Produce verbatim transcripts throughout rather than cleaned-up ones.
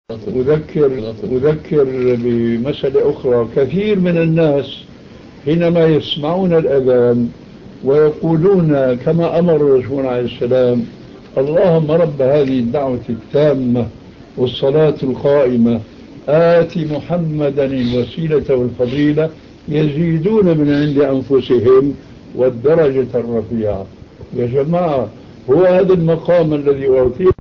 أذكر أذكر بمسألة أخرى. كثير من الناس حينما يسمعون الأذان ويقولون كما أمر الرسول عليه السلام: اللهم رب هذه الدعوة التامة والصلاة القائمة آت محمدا الوسيلة والفضيلة، يزيدون من عند أنفسهم والدرجة الرفيعة. يا جماعة، هو هذا المقام الذي أعطيه.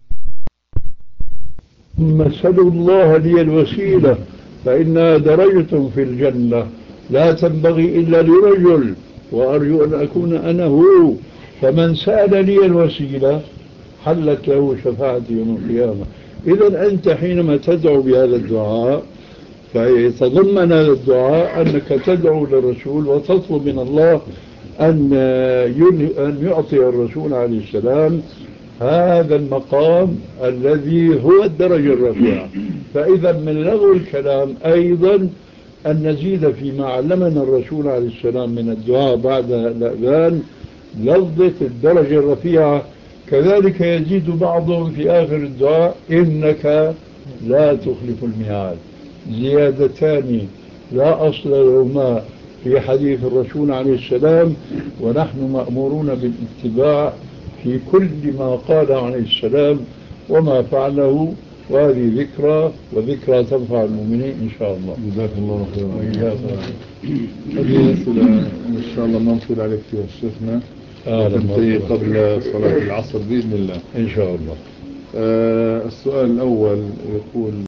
سلوا الله لي الوسيلة فإنها درجة في الجنة لا تنبغي إلا لرجل وأرجو أن أكون أنا هو، فمن سأل لي الوسيلة حلت له شفاعتي يوم القيامة. إذا أنت حينما تدعو بهذا الدعاء فيتضمن هذا الدعاء أنك تدعو للرسول وتطلب من الله أن أن يعطي الرسول عليه السلام هذا المقام الذي هو الدرجة الرفيعة. فإذا من لغو الكلام أيضا أن نزيد فيما علمنا الرسول عليه السلام من الدعاء بعد الأذان لفظة الدرجة الرفيعة. كذلك يزيد بعضهم في آخر الدعاء: إنك لا تخلف الميعاد. زيادتان لا أصل لهما في حديث الرسول عليه السلام، ونحن مأمورون بالاتباع في كل ما قال عليه السلام وما فعله، وهذه ذكرى وذكرى تنفع المؤمنين إن شاء الله. جزاك الله خيرا. هذه أسئلة إن شاء الله ما نطول عليك فيها شيخنا، تنتهي قبل صلاة العصر بإذن الله إن شاء الله. آه السؤال الأول يقول: